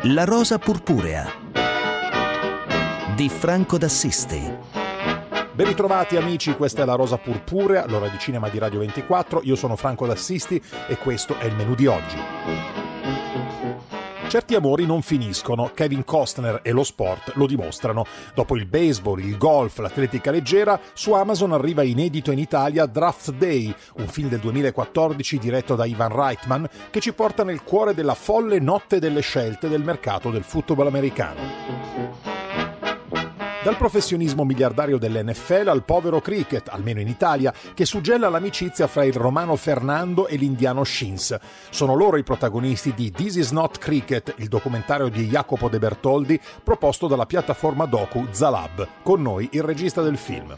La rosa purpurea di Franco d'Assisti. Ben ritrovati amici, questa è La Rosa Purpurea, l'ora di cinema di Radio 24. Io sono Franco d'Assisti e questo è il menù di oggi. Certi amori non finiscono, Kevin Costner e lo sport lo dimostrano. Dopo il baseball, il golf, l'atletica leggera, su Amazon arriva inedito in Italia Draft Day, un film del 2014 diretto da Ivan Reitman che ci porta nel cuore della folle notte delle scelte del mercato del football americano. Dal professionismo miliardario dell'NFL al povero cricket, almeno in Italia, che suggella l'amicizia fra il romano Fernando e l'indiano Shins. Sono loro i protagonisti di This Is Not Cricket, il documentario di Jacopo De Bertoldi, proposto dalla piattaforma docu Zalab. Con noi il regista del film.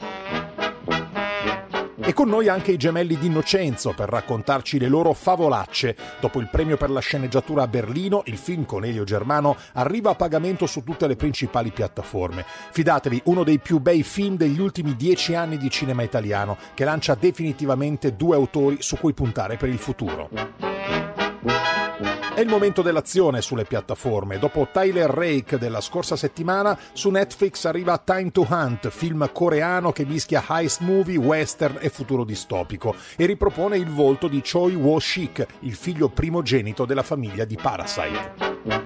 E con noi anche i gemelli d'Innocenzo per raccontarci le loro favolacce. Dopo il premio per la sceneggiatura a Berlino, il film con Elio Germano arriva a pagamento su tutte le principali piattaforme. Fidatevi, uno dei più bei film degli ultimi 10 anni di cinema italiano, che lancia definitivamente due autori su cui puntare per il futuro. È il momento dell'azione sulle piattaforme. Dopo Tyler Rake della scorsa settimana, su Netflix arriva Time to Hunt, film coreano che mischia heist movie, western e futuro distopico e ripropone il volto di Choi Woo-shik, il figlio primogenito della famiglia di Parasite.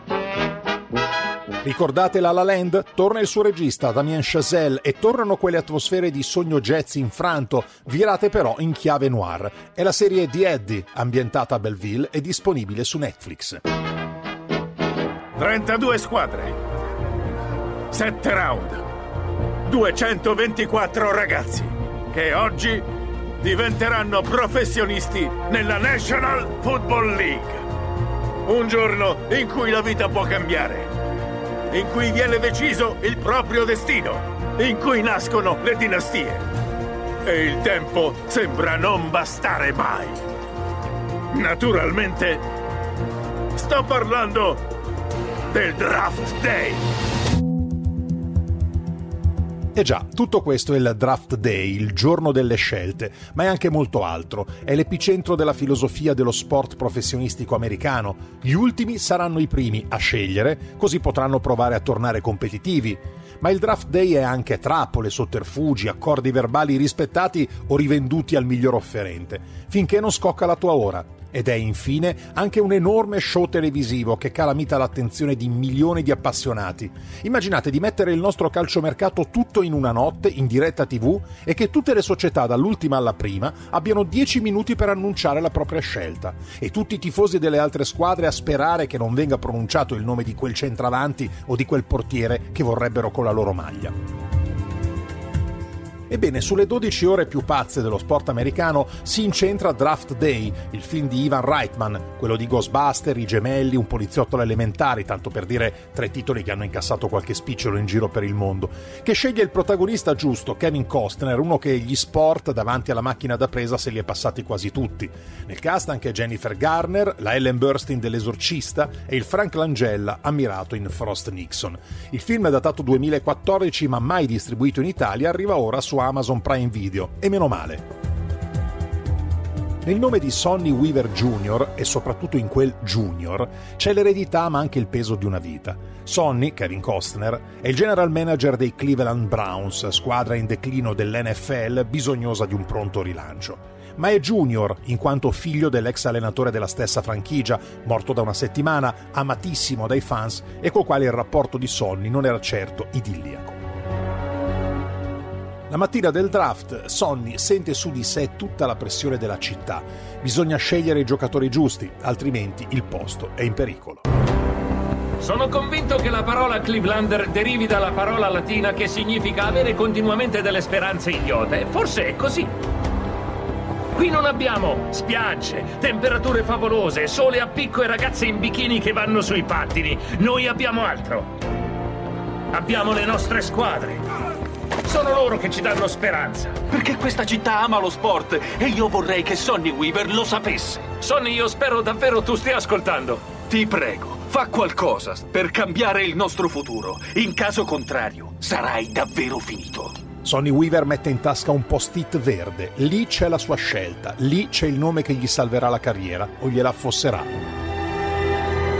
Ricordate La La Land? Torna il suo regista Damien Chazelle e tornano quelle atmosfere di sogno jazz infranto, virate però in chiave noir. È la serie The Eddie, ambientata a Belleville e disponibile su Netflix. 32 squadre, 7 round, 224 ragazzi che oggi diventeranno professionisti nella National Football League. Un giorno in cui la vita può cambiare, in cui viene deciso il proprio destino, in cui nascono le dinastie. E il tempo sembra non bastare mai. Naturalmente, sto parlando del Draft Day. E già, tutto questo è il Draft Day, il giorno delle scelte, ma è anche molto altro. È l'epicentro della filosofia dello sport professionistico americano. Gli ultimi saranno i primi a scegliere, così potranno provare a tornare competitivi. Ma il Draft Day è anche trappole, sotterfugi, accordi verbali rispettati o rivenduti al miglior offerente, finché non scocca la tua ora. Ed è infine anche un enorme show televisivo che calamita l'attenzione di milioni di appassionati. Immaginate di mettere il nostro calciomercato tutto in una notte, in diretta TV, e che tutte le società dall'ultima alla prima abbiano 10 minuti per annunciare la propria scelta. E tutti i tifosi delle altre squadre a sperare che non venga pronunciato il nome di quel centravanti o di quel portiere che vorrebbero con la loro maglia. Ebbene, sulle 12 ore più pazze dello sport americano si incentra Draft Day, il film di Ivan Reitman, quello di Ghostbuster, I Gemelli, Un poliziotto alle elementari, tanto per dire 3 titoli che hanno incassato qualche spicciolo in giro per il mondo, che sceglie il protagonista giusto, Kevin Costner, uno che gli sport davanti alla macchina da presa se li è passati quasi tutti. Nel cast anche Jennifer Garner, la Ellen Burstyn dell'Esorcista e il Frank Langella ammirato in Frost Nixon. Il film è datato 2014 ma mai distribuito in Italia, arriva ora su Amazon Prime Video, e meno male. Nel nome di Sonny Weaver Jr., e soprattutto in quel Junior, c'è l'eredità ma anche il peso di una vita. Sonny, Kevin Costner, è il general manager dei Cleveland Browns, squadra in declino dell'NFL bisognosa di un pronto rilancio. Ma è Junior in quanto figlio dell'ex allenatore della stessa franchigia, morto da una settimana, amatissimo dai fans e col quale il rapporto di Sonny non era certo idilliaco. La mattina del draft, Sonny sente su di sé tutta la pressione della città. Bisogna scegliere i giocatori giusti, altrimenti il posto è in pericolo. Sono convinto che la parola Clevelander derivi dalla parola latina che significa avere continuamente delle speranze idiote. Forse è così. Qui non abbiamo spiagge, temperature favolose, sole a picco e ragazze in bikini che vanno sui pattini. Noi abbiamo altro. Abbiamo le nostre squadre. Sono loro che ci danno speranza. Perché questa città ama lo sport e io vorrei che Sonny Weaver lo sapesse. Sonny, io spero davvero tu stia ascoltando. Ti prego, fa qualcosa per cambiare il nostro futuro. In caso contrario, sarai davvero finito. Sonny Weaver mette in tasca un post-it verde. Lì c'è la sua scelta. Lì c'è il nome che gli salverà la carriera o gliela affosserà.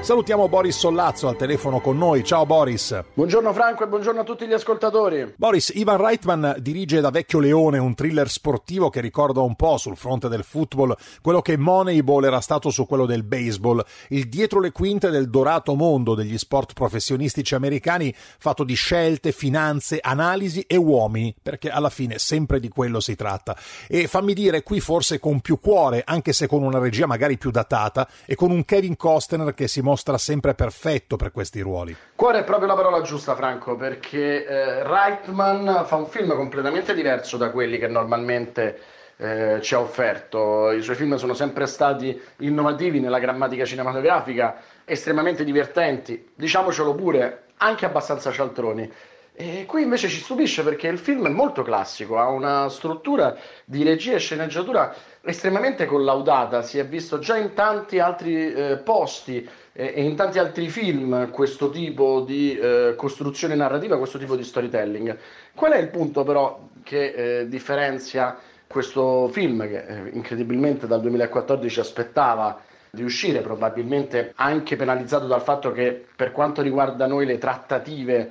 Salutiamo Boris Sollazzo al telefono con noi. Ciao Boris. Buongiorno Franco e buongiorno a tutti gli ascoltatori. Boris, Ivan Reitman dirige Da vecchio leone un thriller sportivo che ricorda un po' sul fronte del football quello che Moneyball era stato su quello del baseball, il dietro le quinte del dorato mondo degli sport professionistici americani fatto di scelte, finanze, analisi e uomini, perché alla fine sempre di quello si tratta. E fammi dire, qui forse con più cuore, anche se con una regia magari più datata e con un Kevin Costner che si mostra sempre perfetto per questi ruoli. Cuore è proprio la parola giusta, Franco, perché Reitman fa un film completamente diverso da quelli che normalmente ci ha offerto. I suoi film sono sempre stati innovativi nella grammatica cinematografica, estremamente divertenti, diciamocelo pure, anche abbastanza cialtroni. E qui invece ci stupisce perché il film è molto classico, ha una struttura di regia e sceneggiatura estremamente collaudata, si è visto già in tanti altri posti e in tanti altri film questo tipo di costruzione narrativa, questo tipo di storytelling. Qual è il punto però che differenzia questo film che incredibilmente dal 2014 aspettava di uscire, probabilmente anche penalizzato dal fatto che per quanto riguarda noi le trattative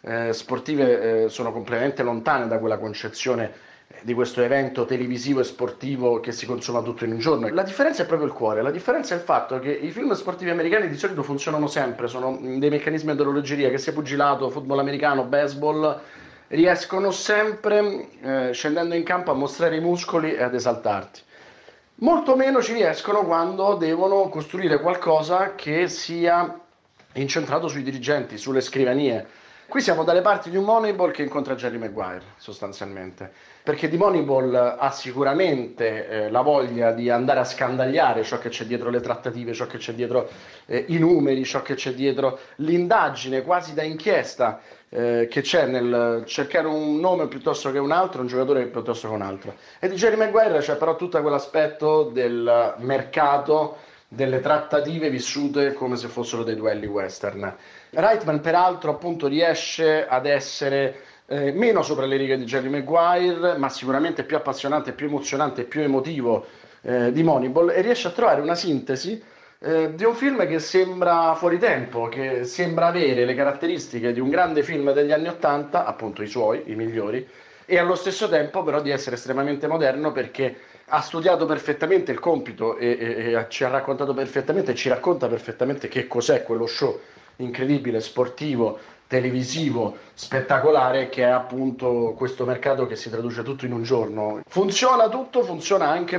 sportive sono completamente lontane da quella concezione di questo evento televisivo e sportivo che si consuma tutto in un giorno. La differenza è proprio il cuore, la differenza è il fatto che i film sportivi americani di solito funzionano sempre, sono dei meccanismi ad orologeria, che sia pugilato, football americano, baseball, riescono sempre scendendo in campo a mostrare i muscoli e ad esaltarti. Molto meno ci riescono quando devono costruire qualcosa che sia incentrato sui dirigenti, sulle scrivanie. Qui siamo dalle parti di un Moneyball che incontra Jerry Maguire, sostanzialmente, perché di Moneyball ha sicuramente la voglia di andare a scandagliare ciò che c'è dietro le trattative, ciò che c'è dietro i numeri, ciò che c'è dietro l'indagine quasi da inchiesta che c'è nel cercare un nome piuttosto che un altro, un giocatore piuttosto che un altro. E di Jerry Maguire c'è però tutto quell'aspetto del mercato, delle trattative vissute come se fossero dei duelli western. Reitman peraltro appunto riesce ad essere meno sopra le righe di Jerry Maguire, ma sicuramente più appassionante, più emozionante, più emotivo di Moneyball, e riesce a trovare una sintesi di un film che sembra fuori tempo, che sembra avere le caratteristiche di un grande film degli anni '80, appunto i suoi, i migliori, e allo stesso tempo però di essere estremamente moderno perché ha studiato perfettamente il compito e ci ha raccontato perfettamente, ci racconta perfettamente che cos'è quello show incredibile, sportivo, televisivo, spettacolare, che è appunto questo mercato che si traduce tutto in un giorno. Funziona tutto, funziona anche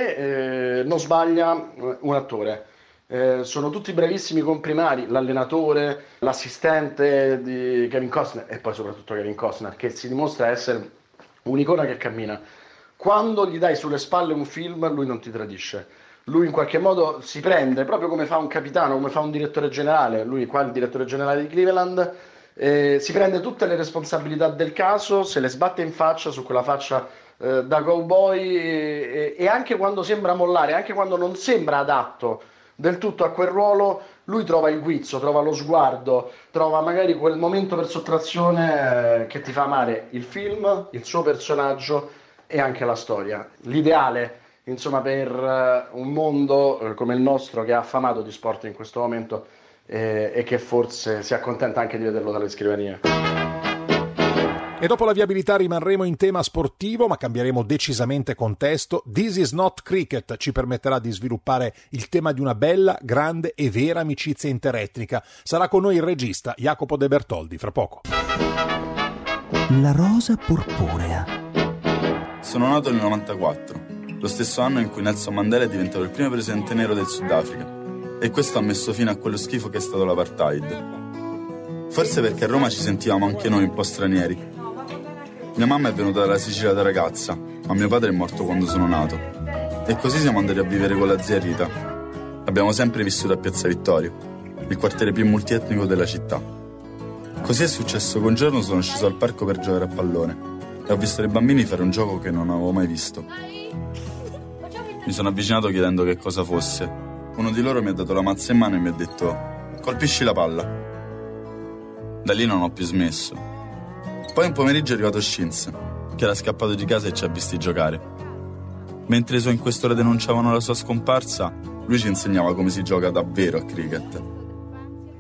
perché non sbaglia un attore. Sono tutti bravissimi comprimari, l'allenatore, l'assistente di Kevin Costner e poi soprattutto Kevin Costner, che si dimostra essere un'icona che cammina. Quando gli dai sulle spalle un film, lui non ti tradisce. Lui in qualche modo si prende, proprio come fa un capitano, come fa un direttore generale, lui qua è il direttore generale di Cleveland, si prende tutte le responsabilità del caso, se le sbatte in faccia, su quella faccia da cowboy, e anche quando sembra mollare, anche quando non sembra adatto del tutto a quel ruolo, lui trova il guizzo, trova lo sguardo, trova magari quel momento per sottrazione che ti fa amare il film, il suo personaggio e anche la storia. L'ideale, insomma, per un mondo come il nostro che è affamato di sport in questo momento e che forse si accontenta anche di vederlo dalle scrivanie. E dopo la viabilità rimarremo in tema sportivo, ma cambieremo decisamente contesto. This is not cricket ci permetterà di sviluppare il tema di una bella, grande e vera amicizia interetnica. Sarà con noi il regista Jacopo De Bertoldi, fra poco. La rosa purpurea. Sono nato nel 94, lo stesso anno in cui Nelson Mandela è diventato il primo presidente nero del Sudafrica, e questo ha messo fine a quello schifo che è stato l'apartheid. Forse perché a Roma ci sentivamo anche noi un po' stranieri. Mia mamma è venuta dalla Sicilia da ragazza, ma mio padre è morto quando sono nato. E così siamo andati a vivere con la zia Rita. Abbiamo sempre vissuto a Piazza Vittorio, il quartiere più multietnico della città. Così è successo che un giorno sono sceso al parco per giocare a pallone e ho visto dei bambini fare un gioco che non avevo mai visto. Mi sono avvicinato chiedendo che cosa fosse. Uno di loro mi ha dato la mazza in mano e mi ha detto: colpisci la palla. Da lì non ho più smesso. Poi un pomeriggio è arrivato Shins, che era scappato di casa e ci ha visti giocare. Mentre i suoi inquestori denunciavano la sua scomparsa, lui ci insegnava come si gioca davvero a cricket.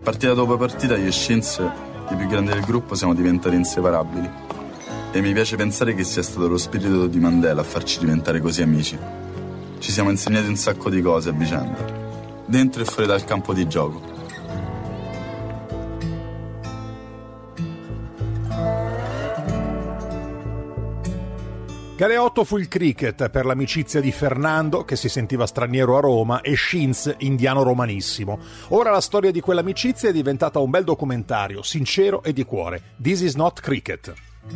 Partita dopo partita io e Shins, i più grandi del gruppo, siamo diventati inseparabili. E mi piace pensare che sia stato lo spirito di Mandela a farci diventare così amici. Ci siamo insegnati un sacco di cose a vicenda, dentro e fuori dal campo di gioco. Galeotto fu il cricket per l'amicizia di Fernando, che si sentiva straniero a Roma, e Shins, indiano romanissimo. Ora la storia di quell'amicizia è diventata un bel documentario, sincero e di cuore. This is not cricket.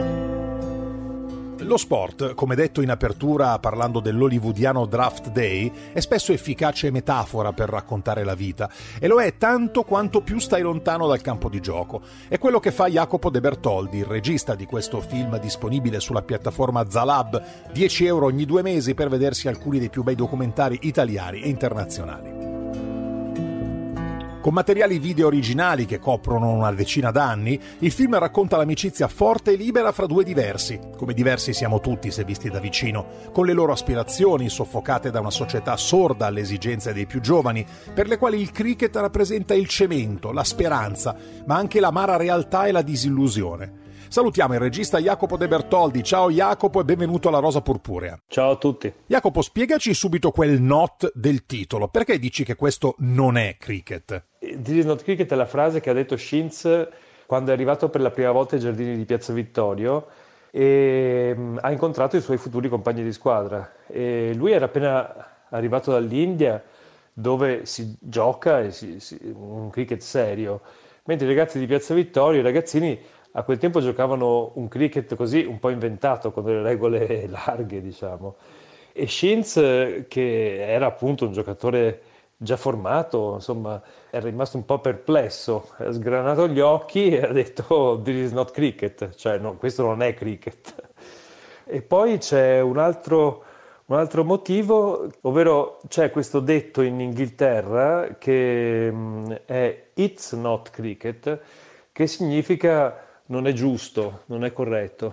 Lo sport, come detto in apertura parlando dell'hollywoodiano Draft Day, è spesso efficace metafora per raccontare la vita, e lo è tanto quanto più stai lontano dal campo di gioco. È quello che fa Jacopo De Bertoldi, il regista di questo film disponibile sulla piattaforma Zalab, 10 euro ogni 2 mesi per vedersi alcuni dei più bei documentari italiani e internazionali. Con materiali video originali che coprono una decina d'anni, il film racconta l'amicizia forte e libera fra due diversi, come diversi siamo tutti se visti da vicino, con le loro aspirazioni soffocate da una società sorda alle esigenze dei più giovani, per le quali il cricket rappresenta il cemento, la speranza, ma anche l'amara realtà e la disillusione. Salutiamo il regista Jacopo De Bertoldi. Ciao Jacopo e benvenuto alla Rosa Purpurea. Ciao a tutti. Jacopo, spiegaci subito quel not del titolo. Perché dici che questo non è cricket? This is not cricket è la frase che ha detto Shins quando è arrivato per la prima volta ai giardini di Piazza Vittorio e ha incontrato i suoi futuri compagni di squadra. E lui era appena arrivato dall'India, dove si gioca un cricket serio, mentre i ragazzi di Piazza Vittorio, i ragazzini, a quel tempo giocavano un cricket così un po' inventato, con delle regole larghe, diciamo. E Shins, che era appunto un giocatore già formato, insomma, è rimasto un po' perplesso, ha sgranato gli occhi e ha detto "This is not cricket", cioè no, questo non è cricket. E poi c'è un altro motivo, ovvero c'è questo detto in Inghilterra che è "It's not cricket", che significa non è giusto, non è corretto.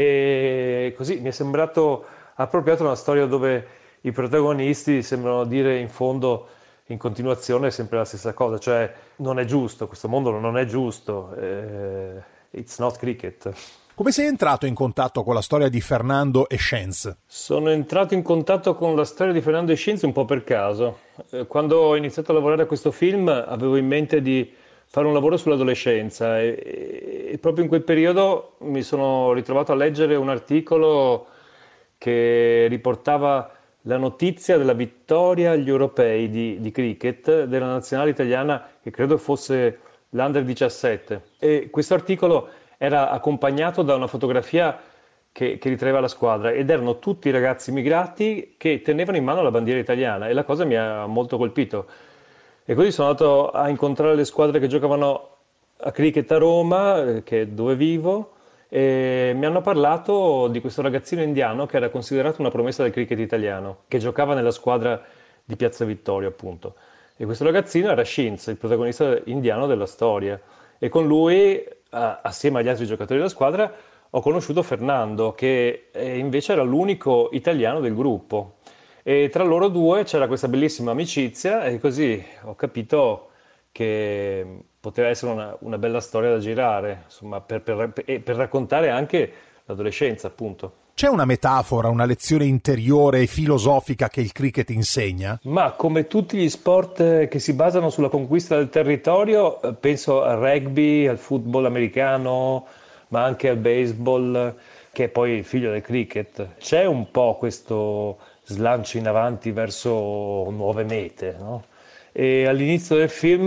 E così mi è sembrato appropriato una storia dove i protagonisti sembrano dire in fondo, in continuazione, sempre la stessa cosa, cioè non è giusto, questo mondo non è giusto, it's not cricket. Come sei entrato in contatto con la storia di Fernando e Shins? Sono entrato in contatto con la storia di Fernando e Shins un po' per caso. Quando ho iniziato a lavorare a questo film avevo in mente di fare un lavoro sull'adolescenza e proprio in quel periodo mi sono ritrovato a leggere un articolo che riportava la notizia della vittoria agli europei di cricket della nazionale italiana, che credo fosse l'Under 17. E questo articolo era accompagnato da una fotografia che ritraeva la squadra ed erano tutti ragazzi immigrati che tenevano in mano la bandiera italiana e la cosa mi ha molto colpito. E così sono andato a incontrare le squadre che giocavano a cricket a Roma, che è dove vivo, e mi hanno parlato di questo ragazzino indiano che era considerato una promessa del cricket italiano, che giocava nella squadra di Piazza Vittorio, appunto. E questo ragazzino era Shins, il protagonista indiano della storia. E con lui, assieme agli altri giocatori della squadra, ho conosciuto Fernando, che invece era l'unico italiano del gruppo. E tra loro due c'era questa bellissima amicizia e così ho capito che poteva essere una bella storia da girare, insomma, per raccontare anche l'adolescenza, appunto. C'è una metafora, una lezione interiore e filosofica che il cricket insegna? Ma come tutti gli sport che si basano sulla conquista del territorio, penso al rugby, al football americano, ma anche al baseball, che è poi il figlio del cricket. C'è un po' questo slancio in avanti verso nuove mete, no? E all'inizio del film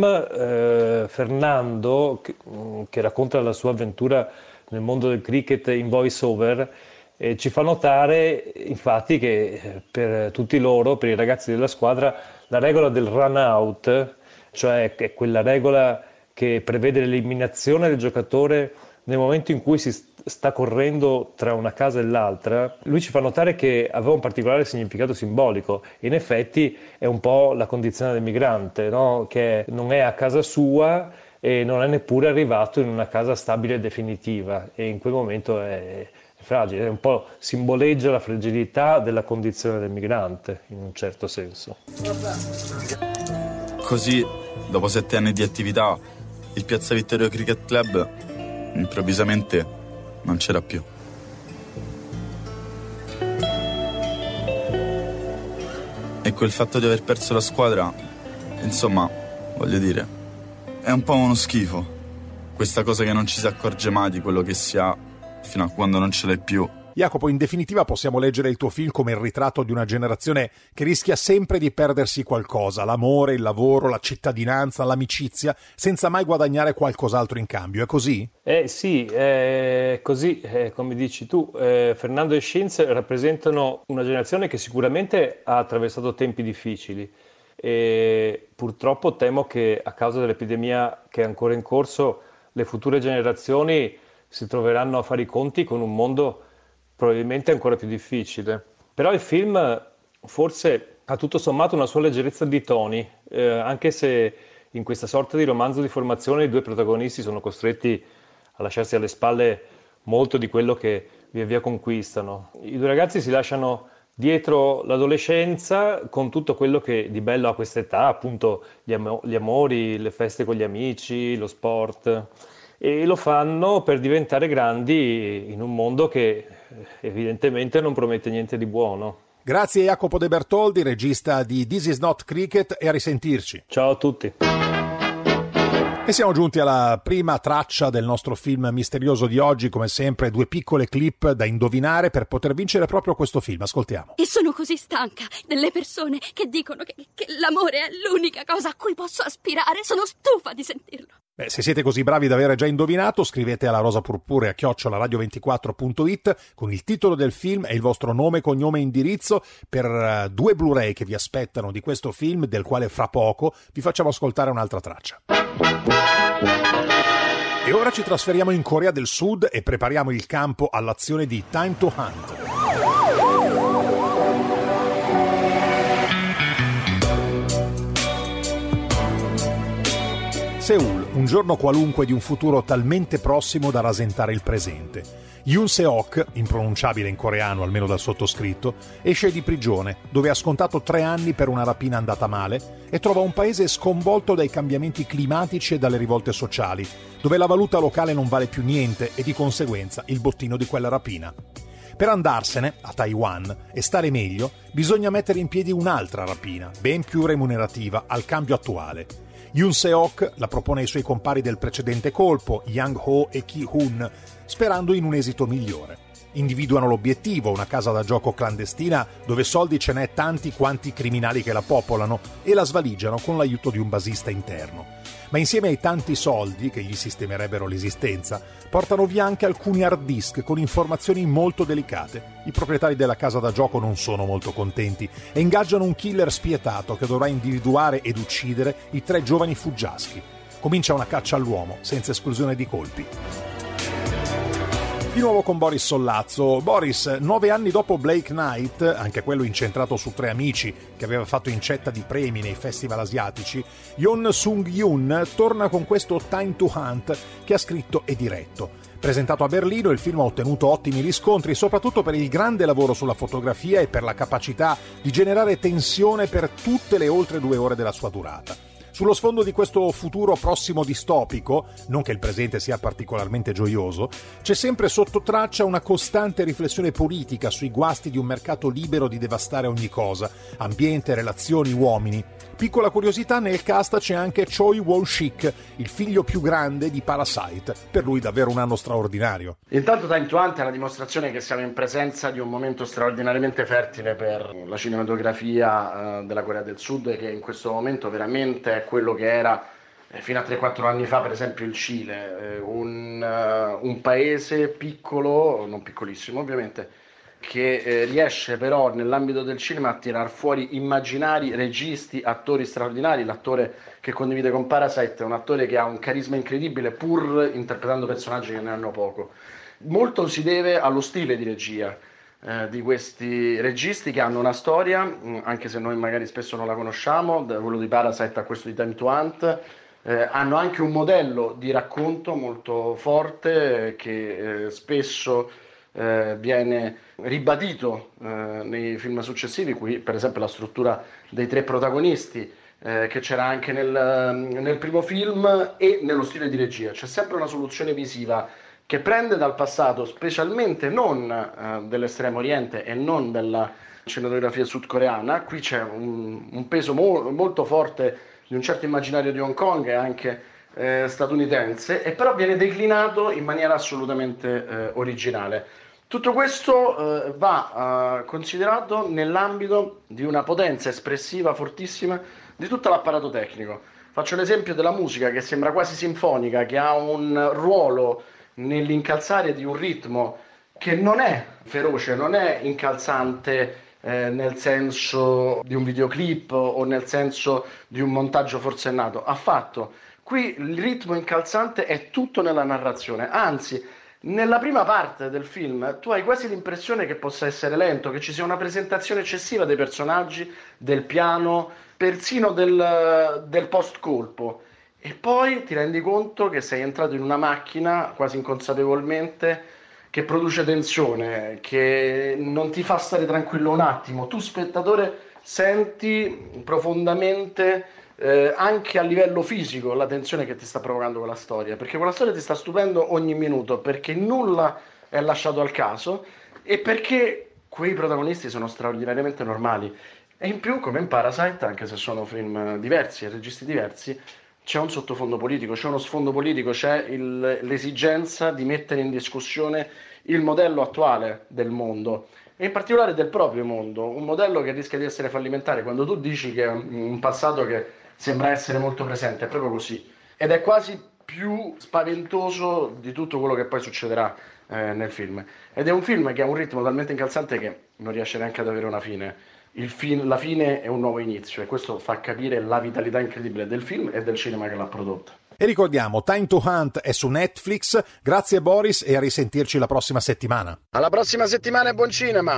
Fernando, che racconta la sua avventura nel mondo del cricket in voice over, ci fa notare infatti che per tutti loro, per i ragazzi della squadra, la regola del run out, cioè è quella regola che prevede l'eliminazione del giocatore nel momento in cui si sta correndo tra una casa e l'altra, lui ci fa notare che aveva un particolare significato simbolico. In effetti è un po' la condizione del migrante, no? Che non è a casa sua e non è neppure arrivato in una casa stabile e definitiva, e in quel momento è fragile, è un po' simboleggia la fragilità della condizione del migrante, in un certo senso. Così, dopo 7 anni di attività, il Piazza Vittorio Cricket Club improvvisamente non c'era più. E quel fatto di aver perso la squadra, insomma, voglio dire, è un po' uno schifo. Questa cosa che non ci si accorge mai di quello che si ha fino a quando non ce l'hai più. Jacopo, in definitiva possiamo leggere il tuo film come il ritratto di una generazione che rischia sempre di perdersi qualcosa, l'amore, il lavoro, la cittadinanza, l'amicizia, senza mai guadagnare qualcos'altro in cambio. È così? Sì, è così, come dici tu. Fernando e Shinz rappresentano una generazione che sicuramente ha attraversato tempi difficili e purtroppo temo che a causa dell'epidemia che è ancora in corso le future generazioni si troveranno a fare i conti con un mondo probabilmente ancora più difficile. Però il film forse ha tutto sommato una sua leggerezza di toni, anche se in questa sorta di romanzo di formazione i due protagonisti sono costretti a lasciarsi alle spalle molto di quello che via via conquistano. I due ragazzi si lasciano dietro l'adolescenza con tutto quello che di bello ha questa età, appunto gli amori, le feste con gli amici, lo sport, e lo fanno per diventare grandi in un mondo che evidentemente non promette niente di buono. Grazie a Jacopo De Bertoldi, regista di This Is Not Cricket, e a risentirci. Ciao a tutti. E siamo giunti alla prima traccia del nostro film misterioso di oggi, come sempre 2 piccole clip da indovinare per poter vincere proprio questo film. Ascoltiamo. E sono così stanca delle persone che dicono che l'amore è l'unica cosa a cui posso aspirare. Sono stufa di sentirlo. Se siete così bravi da aver già indovinato, scrivete alla rosapurpurea@radio24.it con il titolo del film e il vostro nome, cognome e indirizzo per 2 Blu-ray che vi aspettano di questo film, del quale fra poco vi facciamo ascoltare un'altra traccia. E ora ci trasferiamo in Corea del Sud e prepariamo il campo all'azione di Time to Hunt. Seul, un giorno qualunque di un futuro talmente prossimo da rasentare il presente. Yoon Se-ok, impronunciabile in coreano almeno dal sottoscritto, esce di prigione, dove ha scontato 3 anni per una rapina andata male, e trova un paese sconvolto dai cambiamenti climatici e dalle rivolte sociali, dove la valuta locale non vale più niente e di conseguenza il bottino di quella rapina. Per andarsene, a Taiwan, e stare meglio, bisogna mettere in piedi un'altra rapina, ben più remunerativa al cambio attuale. Yoon Se-ok la propone ai suoi compari del precedente colpo, Yang Ho e Ki-hun, sperando in un esito migliore. Individuano l'obiettivo, una casa da gioco clandestina dove soldi ce n'è tanti quanti criminali che la popolano, e la svaligiano con l'aiuto di un basista interno. Ma insieme ai tanti soldi, che gli sistemerebbero l'esistenza, portano via anche alcuni hard disk con informazioni molto delicate. I proprietari della casa da gioco non sono molto contenti e ingaggiano un killer spietato che dovrà individuare ed uccidere i 3 giovani fuggiaschi. Comincia una caccia all'uomo, senza esclusione di colpi. Di nuovo con Boris Sollazzo. Boris, 9 anni dopo Blake Knight, anche quello incentrato su 3 amici che aveva fatto incetta di premi nei festival asiatici, Yeon Sung-yoon torna con questo Time to Hunt che ha scritto e diretto. Presentato a Berlino, il film ha ottenuto ottimi riscontri, soprattutto per il grande lavoro sulla fotografia e per la capacità di generare tensione per tutte le oltre 2 ore della sua durata. Sullo sfondo di questo futuro prossimo distopico, non che il presente sia particolarmente gioioso, c'è sempre sotto traccia una costante riflessione politica sui guasti di un mercato libero di devastare ogni cosa, ambiente, relazioni, uomini. Piccola curiosità, nel cast c'è anche Choi Won-sik, il figlio più grande di Parasite, per lui davvero un anno straordinario. Intanto Time to Hunt è la dimostrazione che siamo in presenza di un momento straordinariamente fertile per la cinematografia della Corea del Sud, che in questo momento veramente è quello che era fino a 3-4 anni fa, per esempio il Cile, un paese piccolo, non piccolissimo ovviamente, che riesce però nell'ambito del cinema a tirar fuori immaginari, registi, attori straordinari. L'attore che condivide con Parasite è un attore che ha un carisma incredibile pur interpretando personaggi che ne hanno poco. Molto si deve allo stile di regia di questi registi, che hanno una storia, anche se noi magari spesso non la conosciamo, da quello di Parasite a questo di Time to Hunt. Hanno anche un modello di racconto molto forte che spesso viene ribadito nei film successivi. Qui per esempio la struttura dei 3 protagonisti che c'era anche nel primo film, e nello stile di regia. C'è sempre una soluzione visiva che prende dal passato, specialmente non dell'Estremo Oriente e non della cinematografia sudcoreana. Qui c'è un peso molto forte di un certo immaginario di Hong Kong e anche statunitense, e però viene declinato in maniera assolutamente originale. Tutto questo va considerato nell'ambito di una potenza espressiva fortissima di tutto l'apparato tecnico. Faccio l'esempio della musica, che sembra quasi sinfonica, che ha un ruolo nell'incalzare di un ritmo che non è feroce, non è incalzante nel senso di un videoclip o nel senso di un montaggio forsennato, affatto. Qui il ritmo incalzante è tutto nella narrazione, anzi nella prima parte del film tu hai quasi l'impressione che possa essere lento, che ci sia una presentazione eccessiva dei personaggi, del piano, persino del post-colpo, e poi ti rendi conto che sei entrato in una macchina quasi inconsapevolmente, che produce tensione, che non ti fa stare tranquillo un attimo. Tu spettatore senti profondamente anche a livello fisico la tensione che ti sta provocando quella storia, perché quella storia ti sta stupendo ogni minuto, perché nulla è lasciato al caso e perché quei protagonisti sono straordinariamente normali. E in più, come in Parasite, anche se sono film diversi e registi diversi, c'è un sottofondo politico, c'è uno sfondo politico, c'è l'esigenza di mettere in discussione il modello attuale del mondo, e in particolare del proprio mondo, un modello che rischia di essere fallimentare. Quando tu dici che è un passato che sembra essere molto presente, è proprio così, ed è quasi più spaventoso di tutto quello che poi succederà nel film. Ed è un film che ha un ritmo talmente incalzante che non riesce neanche ad avere una fine. La fine è un nuovo inizio, e questo fa capire la vitalità incredibile del film e del cinema che l'ha prodotto. E ricordiamo, Time to Hunt è su Netflix. Grazie Boris, e a risentirci la prossima settimana. Alla prossima settimana e buon cinema!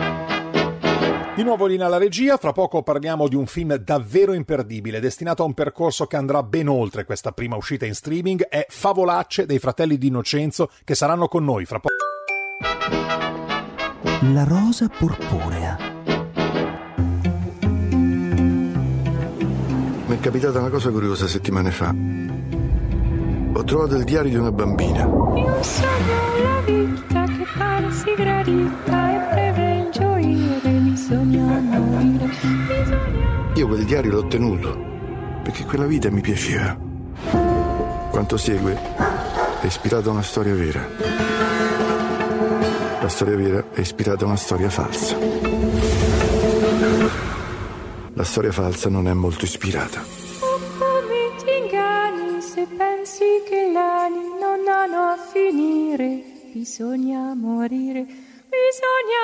Di nuovo linea alla regia, fra poco parliamo di un film davvero imperdibile, destinato a un percorso che andrà ben oltre questa prima uscita in streaming. È Favolacce dei fratelli D'Innocenzo, che saranno con noi fra poco. La rosa purpurea. Mi è capitata una cosa curiosa settimane fa. Ho trovato il diario di una bambina. Io sono la vita che pare si gradita e breve il gioire, bisogna morire, bisogna... Io quel diario l'ho tenuto perché quella vita mi piaceva. Quanto segue è ispirato a una storia vera. La storia vera è ispirata a una storia falsa. La storia falsa non è molto ispirata. Come ti inganni se pensi che l'anni non hanno a finire? Bisogna morire, bisogna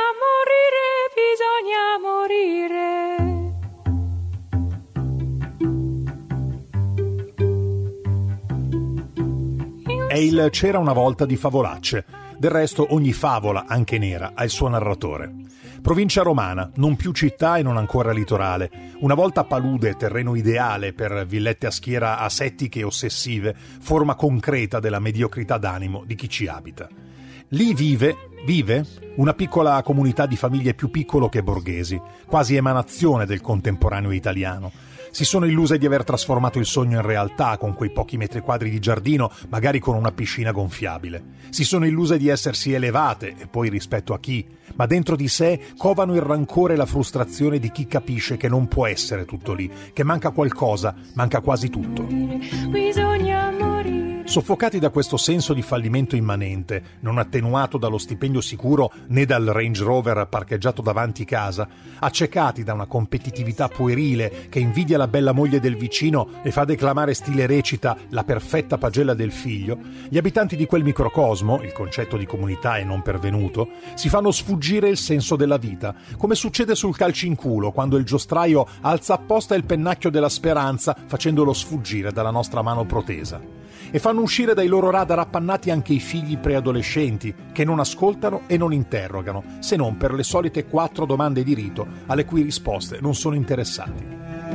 morire. È il C'era una volta di Favolacce. Del resto ogni favola, anche nera, ha il suo narratore. Provincia romana, non più città e non ancora litorale. Una volta palude, terreno ideale per villette a schiera asettiche e ossessive, forma concreta della mediocrità d'animo di chi ci abita. Lì vive una piccola comunità di famiglie più piccolo che borghesi, quasi emanazione del contemporaneo italiano. Si sono illuse di aver trasformato il sogno in realtà con quei pochi metri quadri di giardino, magari con una piscina gonfiabile. Si sono illuse di essersi elevate, e poi rispetto a chi, ma dentro di sé covano il rancore e la frustrazione di chi capisce che non può essere tutto lì, che manca qualcosa, manca quasi tutto. Bisogna morire. Soffocati da questo senso di fallimento immanente, non attenuato dallo stipendio sicuro né dal Range Rover parcheggiato davanti casa, accecati da una competitività puerile che invidia la bella moglie del vicino e fa declamare stile recita la perfetta pagella del figlio, gli abitanti di quel microcosmo, il concetto di comunità è non pervenuto, si fanno sfuggire il senso della vita, come succede sul calcinculo quando il giostraio alza apposta il pennacchio della speranza facendolo sfuggire dalla nostra mano protesa. E fanno uscire dai loro radar appannati anche i figli preadolescenti, che non ascoltano e non interrogano, se non per le solite 4 domande di rito alle cui risposte non sono interessati.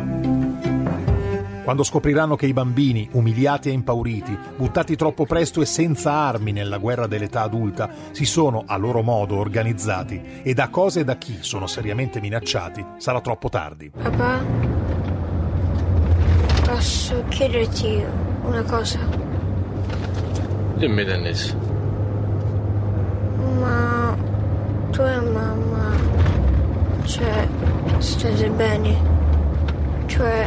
Quando scopriranno che i bambini, umiliati e impauriti, buttati troppo presto e senza armi nella guerra dell'età adulta, si sono a loro modo organizzati e da cosa e da chi sono seriamente minacciati, sarà troppo tardi. Papà? chiederti una cosa. Dimmi, Dennis. Ma tu e mamma, cioè, state bene? Cioè,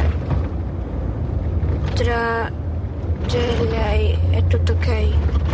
tra te e lei è tutto ok?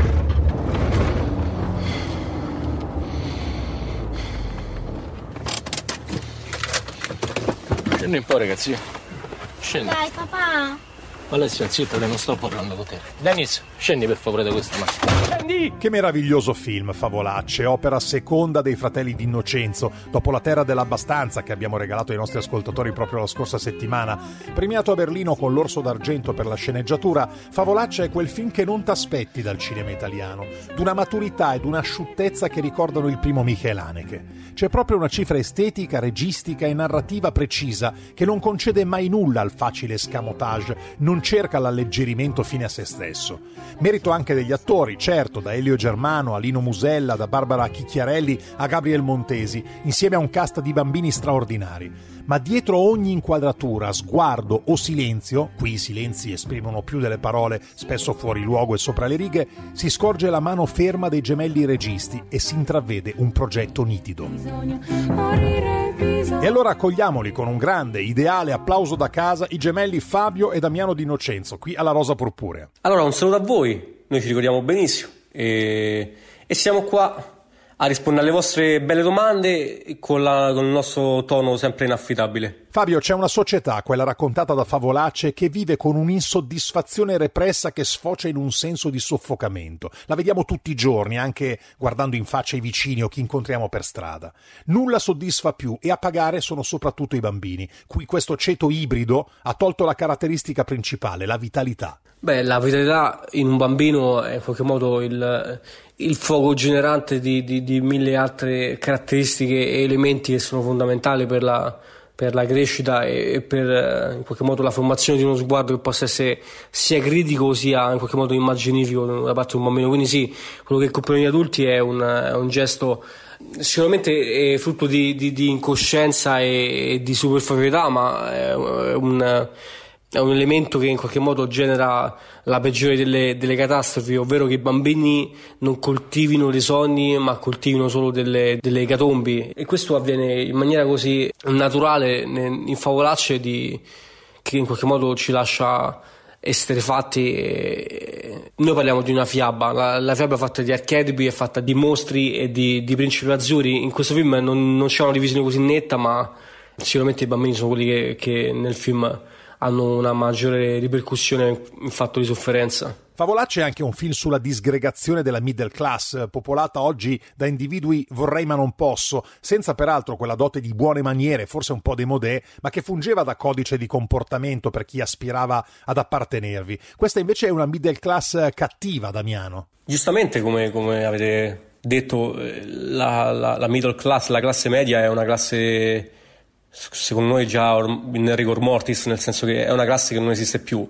Scendi un po', ragazzi. Scendi. Dai, papà. Alessia, zitto, non sto parlando con te. Dennis, scendi per favore da questa macchina. Scendi! Che meraviglioso film, Favolacce, opera seconda dei fratelli D'Innocenzo, dopo La terra dell'abbastanza che abbiamo regalato ai nostri ascoltatori proprio la scorsa settimana. Premiato a Berlino con l'Orso d'Argento per la sceneggiatura, Favolacce è quel film che non t'aspetti dal cinema italiano, d'una maturità e d'una asciuttezza che ricordano il primo Michel Haneke. C'è proprio una cifra estetica, registica e narrativa precisa che non concede mai nulla al facile escamotage, non cerca l'alleggerimento fine a se stesso. Merito anche degli attori, certo, da Elio Germano a Lino Musella, da Barbara Chicchiarelli a Gabriel Montesi, insieme a un cast di bambini straordinari. Ma dietro ogni inquadratura, sguardo o silenzio, qui i silenzi esprimono più delle parole, spesso fuori luogo e sopra le righe, si scorge la mano ferma dei gemelli registi e si intravede un progetto nitido. E allora accogliamoli con un grande, ideale applauso da casa i gemelli Fabio e Damiano D'Innocenzo, qui alla Rosa Purpurea. Allora, un saluto a voi, noi ci ricordiamo benissimo e siamo qua a rispondere alle vostre belle domande con il nostro tono sempre inaffidabile. Fabio, c'è una società, quella raccontata da Favolacce, che vive con un'insoddisfazione repressa che sfocia in un senso di soffocamento. La vediamo tutti i giorni, anche guardando in faccia i vicini o chi incontriamo per strada. Nulla soddisfa più e a pagare sono soprattutto i bambini, cui questo ceto ibrido ha tolto la caratteristica principale, la vitalità. Beh, la vitalità in un bambino è in qualche modo il fuoco generante di mille altre caratteristiche e elementi che sono fondamentali per la crescita e per in qualche modo la formazione di uno sguardo che possa essere sia critico sia in qualche modo immaginifico da parte di un bambino. Quindi sì, quello che compiono gli adulti è un gesto sicuramente frutto di incoscienza e di superficialità, ma è un elemento che in qualche modo genera la peggiore delle catastrofi, ovvero che i bambini non coltivino dei sogni ma coltivino solo delle ecatombi, e questo avviene in maniera così naturale in Favolacce che in qualche modo ci lascia esterefatti. Noi parliamo di una fiaba, la fiaba è fatta di archetipi, è fatta di mostri e di principi azzurri. In questo film non c'è una divisione così netta, ma sicuramente i bambini sono quelli che nel film hanno una maggiore ripercussione in fatto di sofferenza. Favolacce è anche un film sulla disgregazione della middle class, popolata oggi da individui vorrei ma non posso, senza peraltro quella dote di buone maniere, forse un po' démodé, ma che fungeva da codice di comportamento per chi aspirava ad appartenervi. Questa invece è una middle class cattiva, Damiano. Giustamente, come avete detto, la middle class, la classe media è una classe, secondo noi, già in rigor mortis, nel senso che è una classe che non esiste più.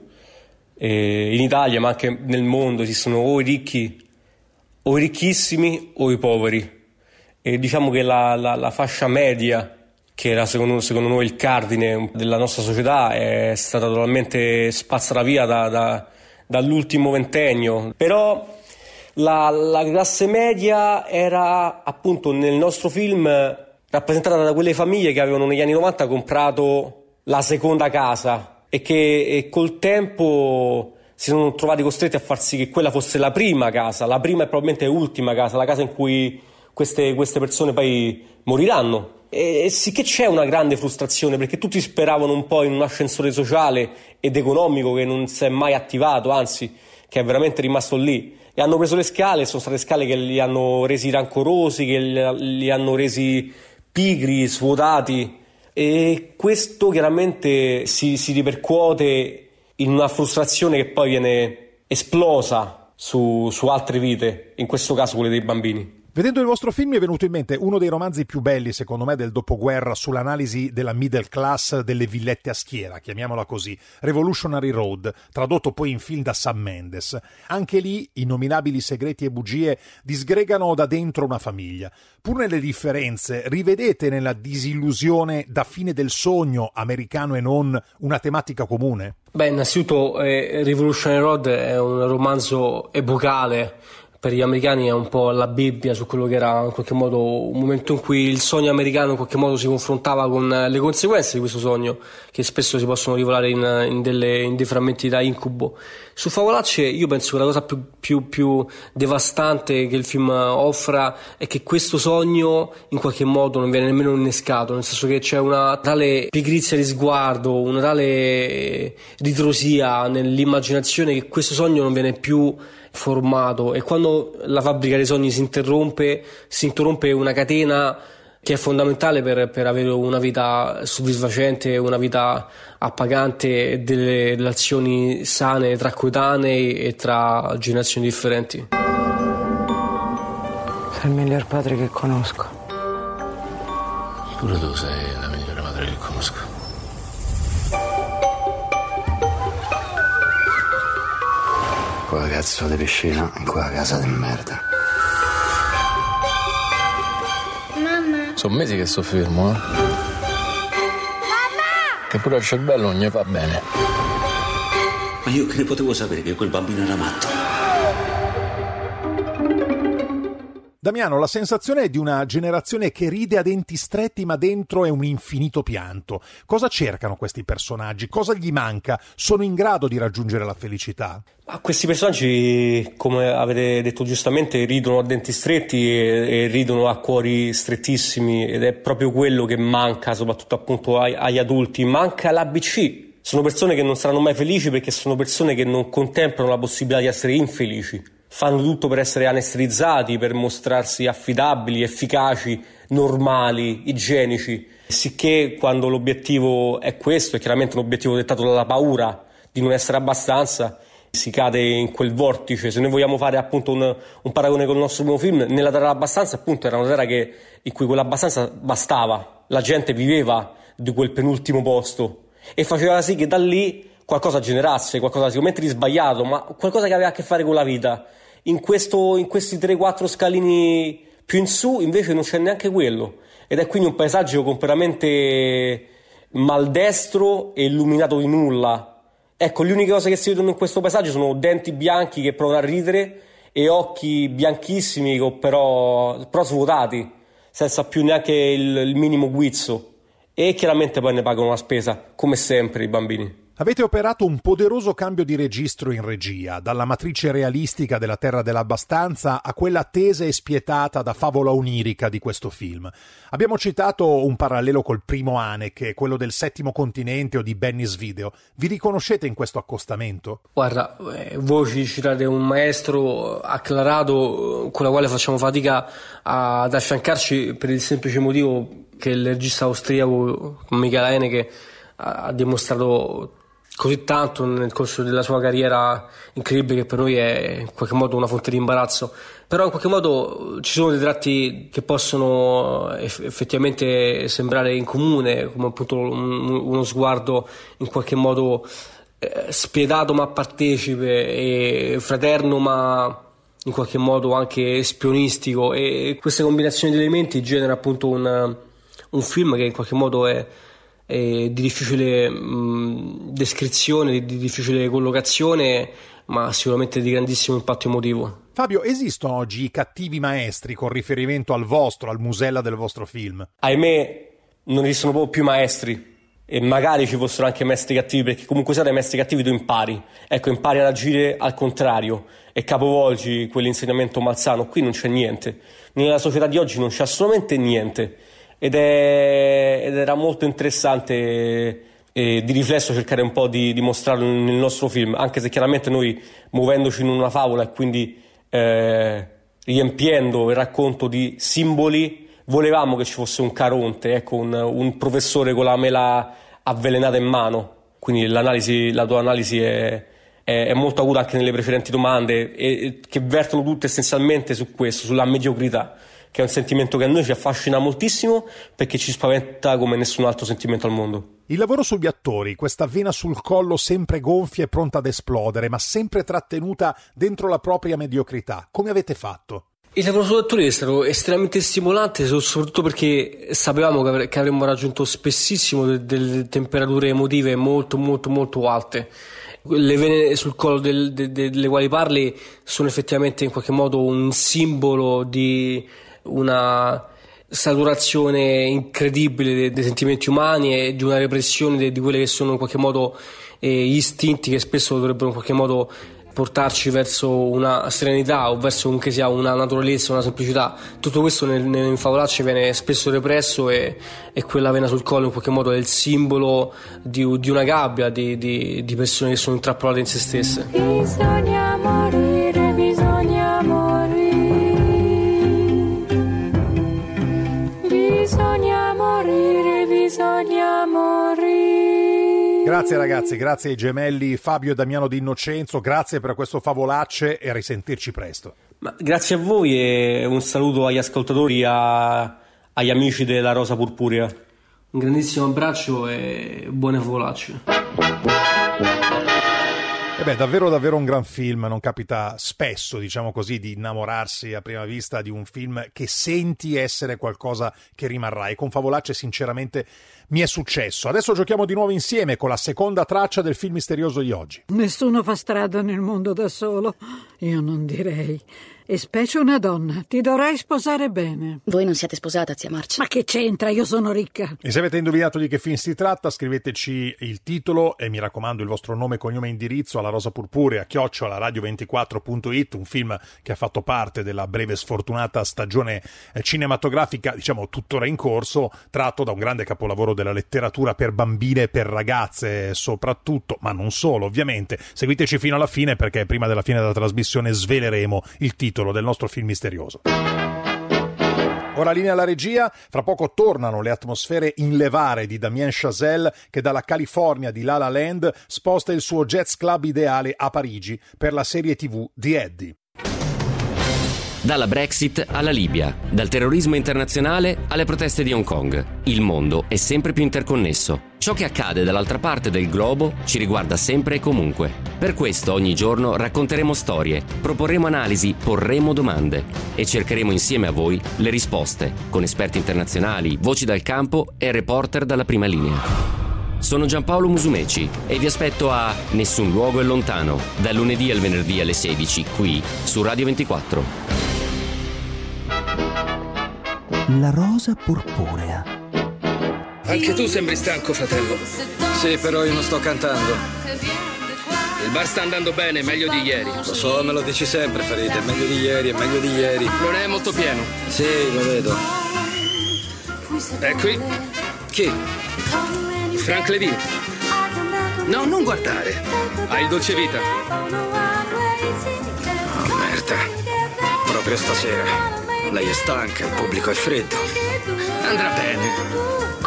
E in Italia, ma anche nel mondo, esistono o i ricchi, o i ricchissimi, o i poveri. E diciamo che la fascia media, che era secondo noi il cardine della nostra società, è stata totalmente spazzata via dall'ultimo ventennio. Però la classe media era, appunto, nel nostro film rappresentata da quelle famiglie che avevano negli anni 90 comprato la seconda casa e che col tempo si sono trovati costretti a far sì che quella fosse la prima casa, la prima e probabilmente ultima casa, la casa in cui queste persone poi moriranno. E sì che c'è una grande frustrazione, perché tutti speravano un po' in un ascensore sociale ed economico che non si è mai attivato, anzi che è veramente rimasto lì, e hanno preso le scale, sono state scale che li hanno resi rancorosi, che li hanno resi pigri, svuotati, e questo chiaramente si ripercuote in una frustrazione che poi viene esplosa su altre vite, in questo caso quelle dei bambini. Vedendo il vostro film mi è venuto in mente uno dei romanzi più belli, secondo me, del dopoguerra sull'analisi della middle class delle villette a schiera, chiamiamola così, Revolutionary Road, tradotto poi in film da Sam Mendes. Anche lì innominabili segreti e bugie disgregano da dentro una famiglia. Pur nelle differenze, rivedete nella disillusione da fine del sogno, americano e non, una tematica comune? Beh, innanzitutto Revolutionary Road è un romanzo epocale. Per gli americani è un po' la Bibbia su quello che era in qualche modo un momento in cui il sogno americano in qualche modo si confrontava con le conseguenze di questo sogno, che spesso si possono rivelare in dei frammenti da incubo. Su Favolacce io penso che la cosa più devastante che il film offra è che questo sogno in qualche modo non viene nemmeno innescato, nel senso che c'è una tale pigrizia di sguardo, una tale ritrosia nell'immaginazione che questo sogno non viene più formato, e quando la fabbrica dei sogni si interrompe una catena che è fondamentale per avere una vita soddisfacente, una vita appagante e delle relazioni sane tra coetanei e tra generazioni differenti. Sei il miglior padre che conosco. Pure tu sei la migliore madre che conosco. Quella cazzo di piscina in quella casa di merda. Mamma. Sono mesi che sto fermo, Mamma! Che pure al cervello non gli fa bene. Ma io che ne potevo sapere che quel bambino era matto? Damiano, la sensazione è di una generazione che ride a denti stretti ma dentro è un infinito pianto. Cosa cercano questi personaggi? Cosa gli manca? Sono in grado di raggiungere la felicità? Questi personaggi, come avete detto giustamente, ridono a denti stretti e ridono a cuori strettissimi, ed è proprio quello che manca soprattutto appunto agli adulti. Manca l'ABC. Sono persone che non saranno mai felici perché sono persone che non contemplano la possibilità di essere infelici. Fanno tutto per essere anesterizzati, per mostrarsi affidabili, efficaci, normali, igienici. Sicché quando l'obiettivo è questo, è chiaramente un obiettivo dettato dalla paura di non essere abbastanza, si cade in quel vortice. Se noi vogliamo fare appunto un paragone con il nostro primo film, nella terra dell'abbastanza appunto era una terra in cui quell'abbastanza bastava. La gente viveva di quel penultimo posto e faceva sì che da lì qualcosa generasse, qualcosa sicuramente di sbagliato, ma qualcosa che aveva a che fare con la vita. In questi 3-4 scalini più in su invece non c'è neanche quello, ed è quindi un paesaggio completamente maldestro e illuminato di nulla. Ecco, le uniche cose che si vedono in questo paesaggio sono denti bianchi che provano a ridere e occhi bianchissimi però svuotati, senza più neanche il minimo guizzo, e chiaramente poi ne pagano la spesa, come sempre i bambini. Avete operato un poderoso cambio di registro in regia, dalla matrice realistica della Terra dell'Abbastanza a quella tesa e spietata da favola onirica di questo film. Abbiamo citato un parallelo col primo Haneke, quello del Settimo Continente o di Benny's Video. Vi riconoscete in questo accostamento? Guarda, voi ci citate un maestro acclarato con la quale facciamo fatica ad affiancarci per il semplice motivo che il regista austriaco Michael Haneke ha dimostrato così tanto nel corso della sua carriera incredibile che per noi è in qualche modo una fonte di imbarazzo. Però in qualche modo ci sono dei tratti che possono effettivamente sembrare in comune, come appunto uno sguardo in qualche modo spietato ma partecipe, e fraterno ma in qualche modo anche spionistico, e queste combinazioni di elementi genera appunto un film che in qualche modo è di difficile descrizione, di difficile collocazione, ma sicuramente di grandissimo impatto emotivo. Fabio, esistono oggi i cattivi maestri con riferimento al Musella del vostro film? Ahimè, non esistono proprio più maestri, e magari ci fossero anche maestri cattivi, perché comunque sia dai maestri cattivi tu impari. Ecco, impari ad agire al contrario e capovolgi quell'insegnamento malsano. Qui non c'è niente. Nella società di oggi non c'è assolutamente niente. Ed era molto interessante di riflesso cercare un po' di mostrarlo nel nostro film, anche se chiaramente noi, muovendoci in una favola e quindi riempiendo il racconto di simboli, volevamo che ci fosse un Caronte, ecco, un professore con la mela avvelenata in mano. Quindi la tua analisi è è molto acuta anche nelle precedenti domande, e che vertono tutte essenzialmente su questo, sulla mediocrità, che è un sentimento che a noi ci affascina moltissimo perché ci spaventa come nessun altro sentimento al mondo. Il lavoro sugli attori, questa vena sul collo sempre gonfia e pronta ad esplodere, ma sempre trattenuta dentro la propria mediocrità. Come avete fatto? Il lavoro sugli attori è stato estremamente stimolante, soprattutto perché sapevamo che avremmo raggiunto spessissimo delle temperature emotive molto molto molto alte. Le vene sul collo delle quali parli sono effettivamente in qualche modo un simbolo di una saturazione incredibile dei sentimenti umani e di una repressione di quelle che sono in qualche modo gli istinti che spesso dovrebbero in qualche modo portarci verso una serenità o verso comunque sia una naturalezza, una semplicità. Tutto questo nelle favolacce viene spesso represso e quella vena sul collo in qualche modo è il simbolo di una gabbia di persone che sono intrappolate in se stesse. Bisogna morire, bisogna morire. Bisogna morire, bisogna morire. Grazie ragazzi, grazie ai gemelli Fabio e Damiano Di Innocenzo, grazie per questo favolacce e a risentirci presto. Ma grazie a voi e un saluto agli ascoltatori, agli amici della Rosa Purpurea. Un grandissimo abbraccio e buone favolacce. Davvero un gran film, non capita spesso, diciamo così, di innamorarsi a prima vista di un film che senti essere qualcosa che rimarrà, e con favolacce sinceramente mi è successo. Adesso giochiamo di nuovo insieme con la seconda traccia del film misterioso di oggi. Nessuno fa strada nel mondo da solo, io non direi. E specie una donna, ti dovrai sposare bene. Voi non siete sposata, zia Marcia. Ma che c'entra, io sono ricca. E se avete indovinato di che film si tratta, scriveteci il titolo e mi raccomando il vostro nome, cognome e indirizzo alla rosapurpurea@radio24.it, un film che ha fatto parte della breve sfortunata stagione cinematografica, diciamo tuttora in corso, tratto da un grande capolavoro della letteratura per bambine e per ragazze soprattutto, ma non solo ovviamente. Seguiteci fino alla fine perché prima della fine della trasmissione sveleremo il titolo del nostro film misterioso. Ora linea alla regia, fra poco tornano le atmosfere inlevare di Damien Chazelle che dalla California di La La Land sposta il suo jazz club ideale a Parigi per la serie TV The Eddie. Dalla Brexit alla Libia, dal terrorismo internazionale alle proteste di Hong Kong, il mondo è sempre più interconnesso. Ciò che accade dall'altra parte del globo ci riguarda sempre e comunque. Per questo ogni giorno racconteremo storie, proporremo analisi, porremo domande e cercheremo insieme a voi le risposte, con esperti internazionali, voci dal campo e reporter dalla prima linea. Sono Giampaolo Musumeci e vi aspetto a Nessun luogo è lontano, dal lunedì al venerdì alle 16, qui su Radio 24. La rosa purpurea. Anche tu sembri stanco, fratello. Sì, però io non sto cantando. Il bar sta andando bene, meglio di ieri. Lo so, me lo dici sempre, Farid, è meglio di ieri, è meglio di ieri. Non è molto pieno. Sì, lo vedo. E qui? Chi? Frank Levin. No, non guardare. Hai il dolce vita. Oh, merda. Proprio stasera. Lei è stanca, il pubblico è freddo. Andrà bene.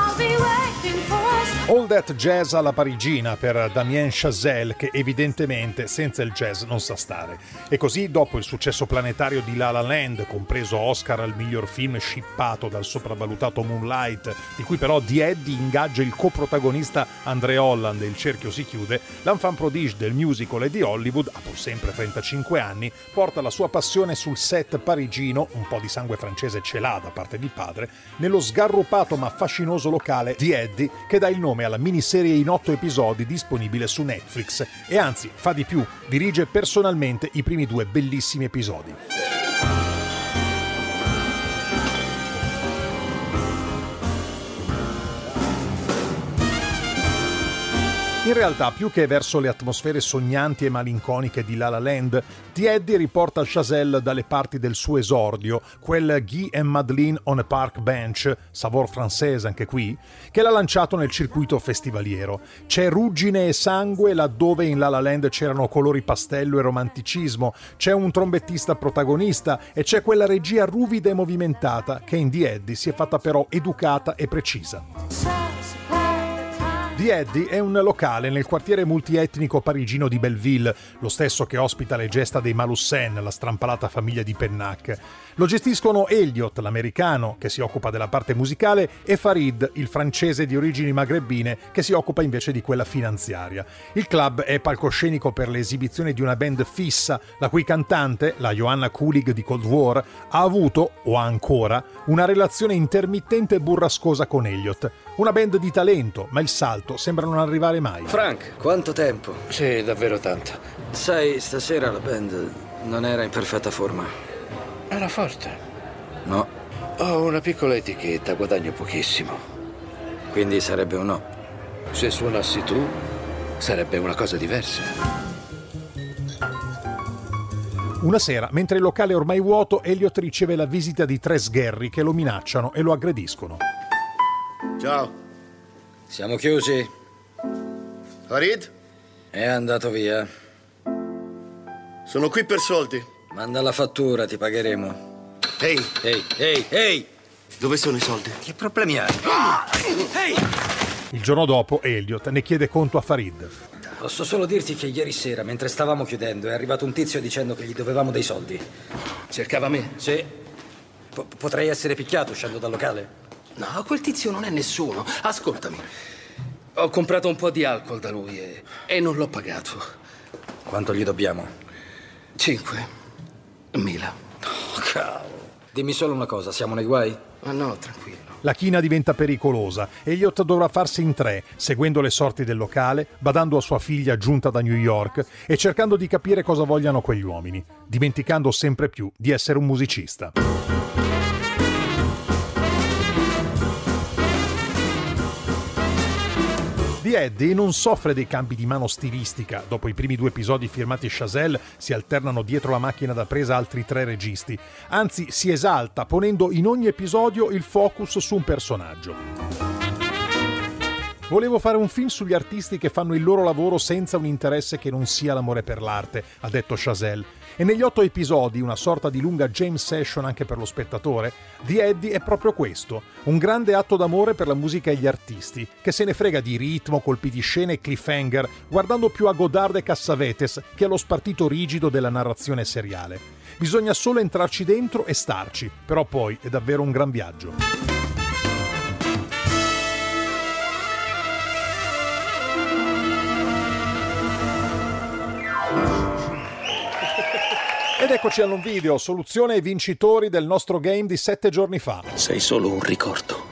All That Jazz alla parigina per Damien Chazelle, che evidentemente senza il jazz non sa stare. E così, dopo il successo planetario di La La Land, compreso Oscar al miglior film shippato dal sopravvalutato Moonlight, di cui però The Eddie ingaggia il coprotagonista Andre Holland e il cerchio si chiude, l'enfant prodige del musical e di Hollywood, a pur sempre 35 anni, porta la sua passione sul set parigino, un po' di sangue francese ce l'ha da parte di padre, nello sgarrupato ma fascinoso locale The Eddie, che dà il nome alla miniserie in 8 episodi disponibile su Netflix e anzi fa di più, dirige personalmente i primi 2 bellissimi episodi. In realtà, più che verso le atmosfere sognanti e malinconiche di La La Land, The Eddie riporta Chazelle dalle parti del suo esordio, quel Guy et Madeleine on a Park Bench, savor francese anche qui, che l'ha lanciato nel circuito festivaliero. C'è ruggine e sangue laddove in La La Land c'erano colori pastello e romanticismo, c'è un trombettista protagonista e c'è quella regia ruvida e movimentata che in The Eddie si è fatta però educata e precisa. The The Eddy è un locale nel quartiere multietnico parigino di Belleville, lo stesso che ospita le gesta dei Malussen, la strampalata famiglia di Pennac. Lo gestiscono Elliot, l'americano, che si occupa della parte musicale, e Farid, il francese di origini magrebine, che si occupa invece di quella finanziaria. Il club è palcoscenico per le esibizioni di una band fissa, la cui cantante, la Joanna Kulig di Cold War, ha avuto, o ha ancora, una relazione intermittente e burrascosa con Elliot. Una band di talento, ma il salto sembra non arrivare mai. Frank, quanto tempo? Sì, davvero tanto. Sai, stasera la band non era in perfetta forma. Era forte. No. Ho una piccola etichetta, guadagno pochissimo. Quindi sarebbe un no. Se suonassi tu, sarebbe una cosa diversa. Una sera, mentre il locale è ormai vuoto, Elliot riceve la visita di 3 sgherri che lo minacciano e lo aggrediscono. Ciao. Siamo chiusi. Farid? È andato via. Sono qui per soldi. Manda la fattura, ti pagheremo. Ehi! Dove sono i soldi? Che problemi hai? Ehi! Il giorno dopo, Elliot ne chiede conto a Farid. Posso solo dirti che ieri sera, mentre stavamo chiudendo, è arrivato un tizio dicendo che gli dovevamo dei soldi. Cercava me? Sì. Potrei essere picchiato uscendo dal locale? No, quel tizio non è nessuno. Ascoltami. Ho comprato un po' di alcol da lui e non l'ho pagato. Quanto gli dobbiamo? 5.000. Oh, cavolo. Dimmi solo una cosa, siamo nei guai? Ma no, tranquillo. La china diventa pericolosa. Elliot dovrà farsi in 3, seguendo le sorti del locale, badando a sua figlia giunta da New York e cercando di capire cosa vogliano quegli uomini, dimenticando sempre più di essere un musicista. The Eddy non soffre dei cambi di mano stilistica. Dopo i primi 2 episodi firmati Chazelle si alternano dietro la macchina da presa altri 3 registi. Anzi, si esalta ponendo in ogni episodio il focus su un personaggio. Volevo fare un film sugli artisti che fanno il loro lavoro senza un interesse che non sia l'amore per l'arte, ha detto Chazelle. E negli 8 episodi, una sorta di lunga jam session anche per lo spettatore, The Eddy è proprio questo, un grande atto d'amore per la musica e gli artisti, che se ne frega di ritmo, colpi di scena e cliffhanger, guardando più a Godard e Cassavetes che allo spartito rigido della narrazione seriale. Bisogna solo entrarci dentro e starci, però poi è davvero un gran viaggio. Ed eccoci all'un video, soluzione ai vincitori del nostro game di 7 giorni fa. Sei solo un ricordo.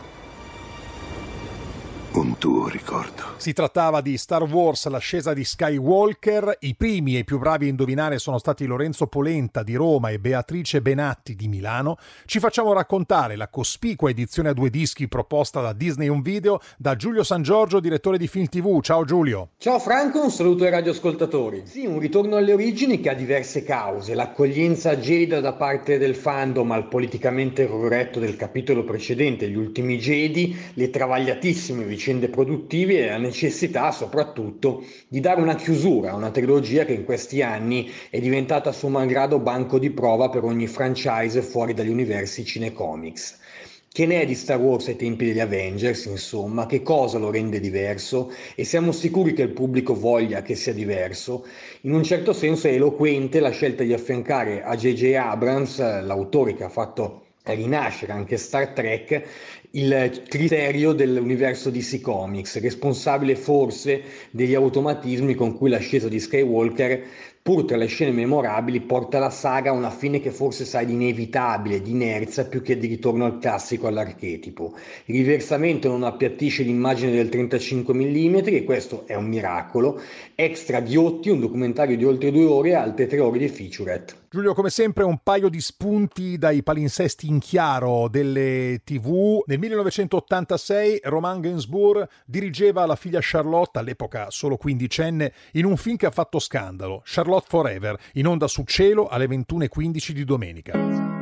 Un tuo ricordo. Si trattava di Star Wars, l'ascesa di Skywalker. I primi e i più bravi a indovinare sono stati Lorenzo Polenta di Roma e Beatrice Benatti di Milano. Ci facciamo raccontare la cospicua edizione a 2 dischi proposta da Disney Home Video da Giulio San Giorgio, direttore di Film TV. Ciao Giulio. Ciao Franco, un saluto ai radioascoltatori. Sì, un ritorno alle origini che ha diverse cause. L'accoglienza gelida da parte del fandom al politicamente corretto del capitolo precedente, Gli ultimi Jedi, le travagliatissime vicende produttive e la necessità soprattutto di dare una chiusura a una trilogia che in questi anni è diventata a suo malgrado banco di prova per ogni franchise fuori dagli universi cinecomics. Che ne è di Star Wars ai tempi degli Avengers, insomma, che cosa lo rende diverso e siamo sicuri che il pubblico voglia che sia diverso? In un certo senso è eloquente la scelta di affiancare a J.J. Abrams, l'autore che ha fatto rinascere anche Star Trek, il criterio dell'universo DC Comics, responsabile forse degli automatismi con cui l'ascesa di Skywalker, pur tra le scene memorabili, porta la saga a una fine che forse sa di inevitabile, di inerzia più che di ritorno al classico, all'archetipo. Il riversamento non appiattisce l'immagine del 35 mm e questo è un miracolo. Extra Ghiotti, un documentario di oltre 2 ore e altre 3 ore di featurette. Giulio, come sempre un paio di spunti dai palinsesti in chiaro delle TV. Nel 1986 Roman Gainsbourg dirigeva la figlia Charlotte, all'epoca solo quindicenne, in un film che ha fatto scandalo, Charlotte Forever, in onda su Cielo alle 21:15 di domenica.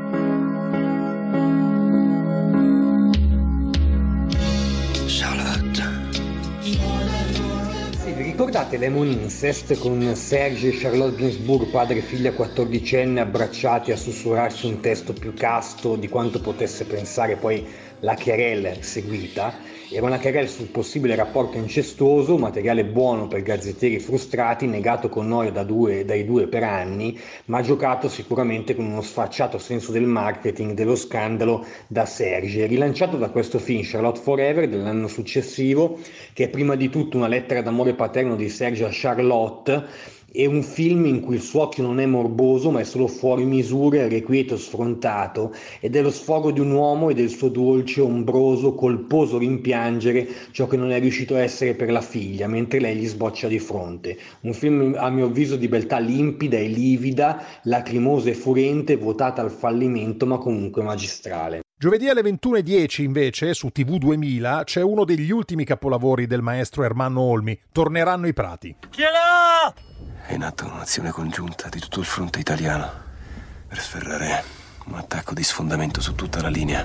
Vi ricordate Lemon Incest con Serge e Charlotte Gainsbourg, padre e figlia 14enne, abbracciati a sussurrarsi un testo più casto di quanto potesse pensare poi la querelle seguita? Era una querela sul possibile rapporto incestuoso, materiale buono per gazzettieri frustrati, negato con noia dai due per anni, ma giocato sicuramente con uno sfacciato senso del marketing, dello scandalo da Serge. Rilanciato da questo film Charlotte Forever dell'anno successivo, che è prima di tutto una lettera d'amore paterno di Serge a Charlotte, è un film in cui il suo occhio non è morboso ma è solo fuori misura, irrequieto, sfrontato, ed è lo sfogo di un uomo e del suo dolce, ombroso, colposo rimpiangere ciò che non è riuscito a essere per la figlia, mentre lei gli sboccia di fronte. Un film a mio avviso di beltà limpida e livida, lacrimosa e furente, votata al fallimento ma comunque magistrale. Giovedì alle 21:10 invece su TV 2000 c'è uno degli ultimi capolavori del maestro Ermanno Olmi, Torneranno i prati. Chi è là? È in atto un'azione congiunta di tutto il fronte italiano per sferrare un attacco di sfondamento su tutta la linea.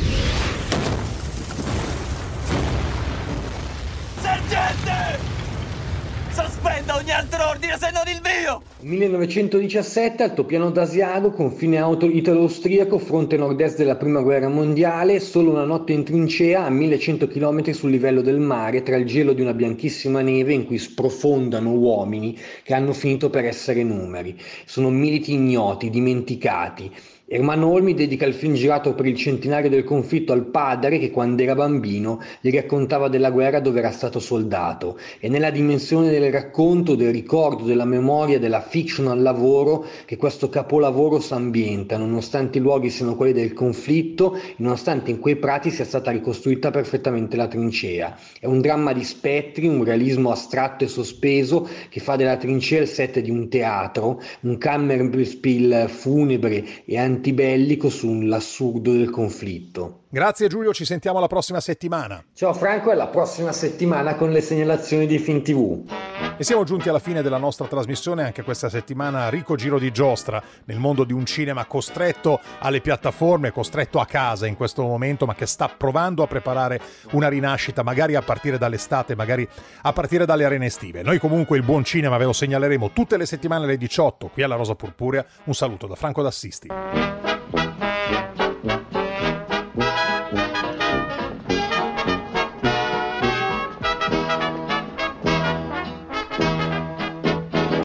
Sergente! Sospenda ogni altro ordine se non il mio! 1917, altopiano d'Asiago, confine italo-austriaco, fronte nord-est della prima guerra mondiale, solo una notte in trincea a 1100 km sul livello del mare, tra il gelo di una bianchissima neve in cui sprofondano uomini che hanno finito per essere numeri. Sono militi ignoti, dimenticati. Ermanno Olmi dedica il film girato per il centenario del conflitto al padre che quando era bambino gli raccontava della guerra dove era stato soldato, e nella dimensione del racconto, del ricordo, della memoria, della fiction al lavoro che questo capolavoro s'ambienta, nonostante i luoghi siano quelli del conflitto e nonostante in quei prati sia stata ricostruita perfettamente la trincea. È un dramma di spettri, un realismo astratto e sospeso che fa della trincea il set di un teatro, un Kammerspiel funebre e antibellico sull'assurdo del conflitto. Grazie Giulio, ci sentiamo la prossima settimana. Ciao Franco, e alla prossima settimana con le segnalazioni di Film TV. E siamo giunti alla fine della nostra trasmissione, anche questa settimana ricco giro di giostra nel mondo di un cinema costretto alle piattaforme, costretto a casa in questo momento, ma che sta provando a preparare una rinascita, magari a partire dall'estate, magari a partire dalle arene estive. Noi comunque il buon cinema ve lo segnaleremo tutte le settimane alle 18 qui alla Rosa Purpurea. Un saluto da Franco D'Assisti.